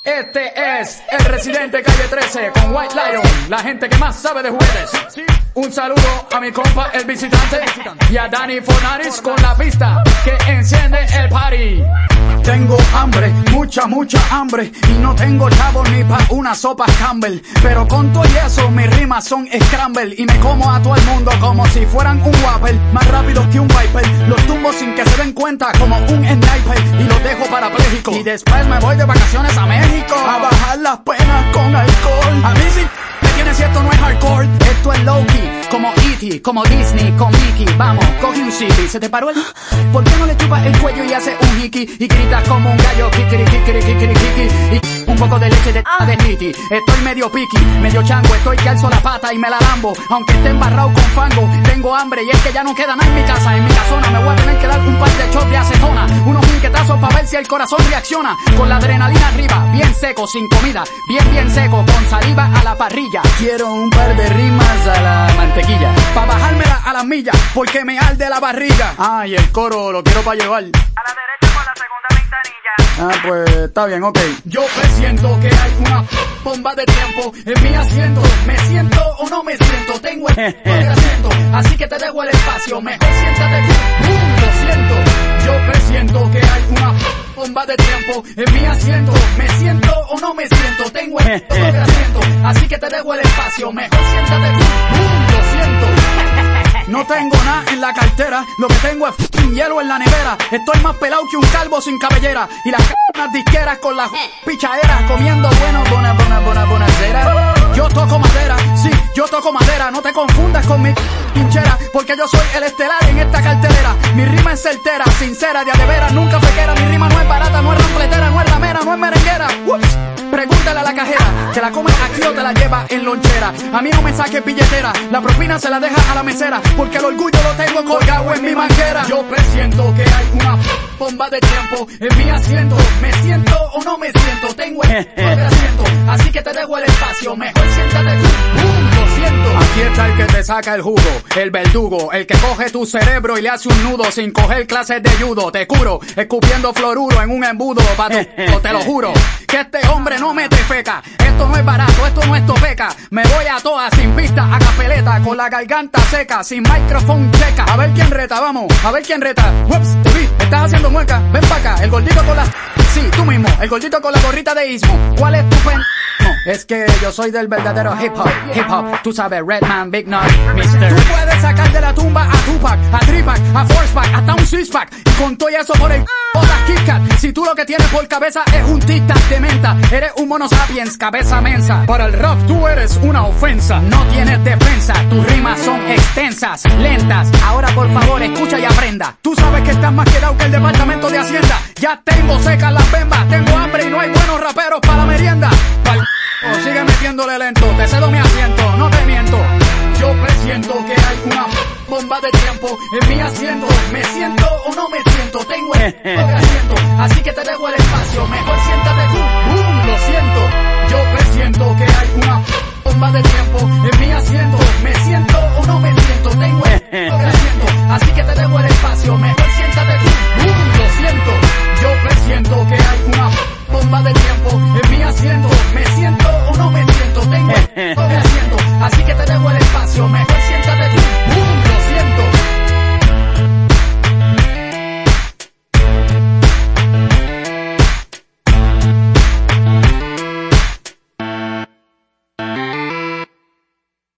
Este es el residente Calle 13 con White Lion, la gente que más sabe de juguetes. Un saludo a mi compa el visitante y a Danny Fornaris con la pista que enciende el party. Tengo hambre, mucha hambre, y no tengo chavo ni pa' una sopa Campbell, pero con todo y eso mis rimas son scramble y me como a todo el mundo como si fueran un Whopper, más rápido que un Viper, los tumbo sin que se den cuenta como un sniper y los dejo parapléjico y después me voy de vacaciones a México a bajar las penas con alcohol. A mí sí me tiene si esto no es hardcore, esto es low-key, como E.T., como Disney, con Mickey. Vamos, coge un zippy, se te paró el... ¿Por qué no le chupas el cuello y hace un hiki y gritas como un gallo, kikiri, kikiri, kikiri, kikiri, y un poco de leche de titi? Estoy medio piqui, medio chango, estoy que alzo la pata y me la lambo, aunque esté embarrado con fango. Tengo hambre y es que ya no queda nada en mi casa, en mi casona me voy a tener que dar un par de shots de acetona, unos jinquetazos para ver si el corazón reacciona, con la adrenalina arriba, bien seco, sin comida, bien seco, con saliva a la parrilla. Quiero un par de rimas a la mantequilla, pa' bajármela a las millas, porque me arde la barriga. Ah, y el coro lo quiero pa' llevar a la derecha por la segunda ventanilla. Ah, pues está bien, ok. Yo presiento que hay una bomba de tiempo en mi asiento. ¿Me siento o no me siento? Tengo el asiento, así que te dejo el espacio. Mejor siéntate tú. Lo siento. Yo presiento que hay una bomba de tiempo en mi asiento. ¿Me siento o no me siento? Tengo el asiento, así que te dejo el espacio. Mejor siéntate tú. Lo siento. No tengo nada en la cartera, lo que tengo es hielo en la nevera. Estoy más pelado que un calvo sin cabellera. Y las disqueras con las pichaderas comiendo bonacera. Yo toco madera, sí, yo toco madera. No te confundas con mi pinchera, porque yo soy el estelar en esta cartelera. Mi rima es certera, sincera, de a de veras, nunca fequera. Mi rima no es barata, no es rampletera, no es ramera, no es merenguera. Ups. Pregúntale a la cajera, ¿te la comes aquí o te la lleva en lonchera? A mí no me saques billetera, la propina se la deja a la mesera, porque el orgullo lo tengo colgado en mi manguera. Yo presiento que hay una bomba de tiempo en mi asiento. ¿Me siento o no me siento? Tengo el asiento, así que te dejo el espacio. Mejor siéntate tú. Lo siento. Aquí está el que te saca el jugo, el verdugo, el que coge tu cerebro y le hace un nudo sin coger clases de judo. Te curo, escupiendo fluoruro en un embudo pa' tu, te lo juro, que este hombre no mete feca. Esto no es barato, esto no es topeca. Me voy a todas sin pista, a capeleta, con la garganta seca, sin micrófono checa. A ver quién reta, vamos, a ver quién reta. Ups, te vi, estás haciendo mueca, ven pa' acá. El gordito con la... Sí, tú mismo, el gordito con la gorrita de Ismo. ¿Cuál es tu pen...? Es que yo soy del verdadero hip hop, tú sabes, Redman, Big Nut, Mister. Tú puedes sacar de la tumba a Tupac, a Tripac, a Forcepack, hasta un six-pack, y con todo eso por el otra Kit Kat. Si tú lo que tienes por cabeza es un tic-tac de menta, eres un mono sapiens, cabeza mensa. Para el rap tú eres una ofensa. No tienes defensa, tus rimas son extensas, lentas. Ahora por favor escucha y aprenda. Tú sabes que estás más quedado que el departamento de Hacienda. Ya tengo secas las bembas, tengo hambre y no hay buenos raperos para la merienda. Sigue metiéndole lento, te cedo mi asiento, no te miento. Yo presiento que hay una bomba de tiempo en mi asiento. ¿Me siento o no me siento? Tengo el asiento, así que te dejo el espacio. Mejor siéntate tú. Lo siento. Yo presiento que hay una bomba de tiempo en mi asiento. ¿Me siento o no me siento? Tengo el asiento, así que te dejo el espacio. Mejor siéntate tú. Lo siento. Yo presiento que hay una bomba de tiempo en mi asiento. ¿Me siento o no me siento? Tengo el asiento, así que te dejo el espacio. Mejor siéntate tú.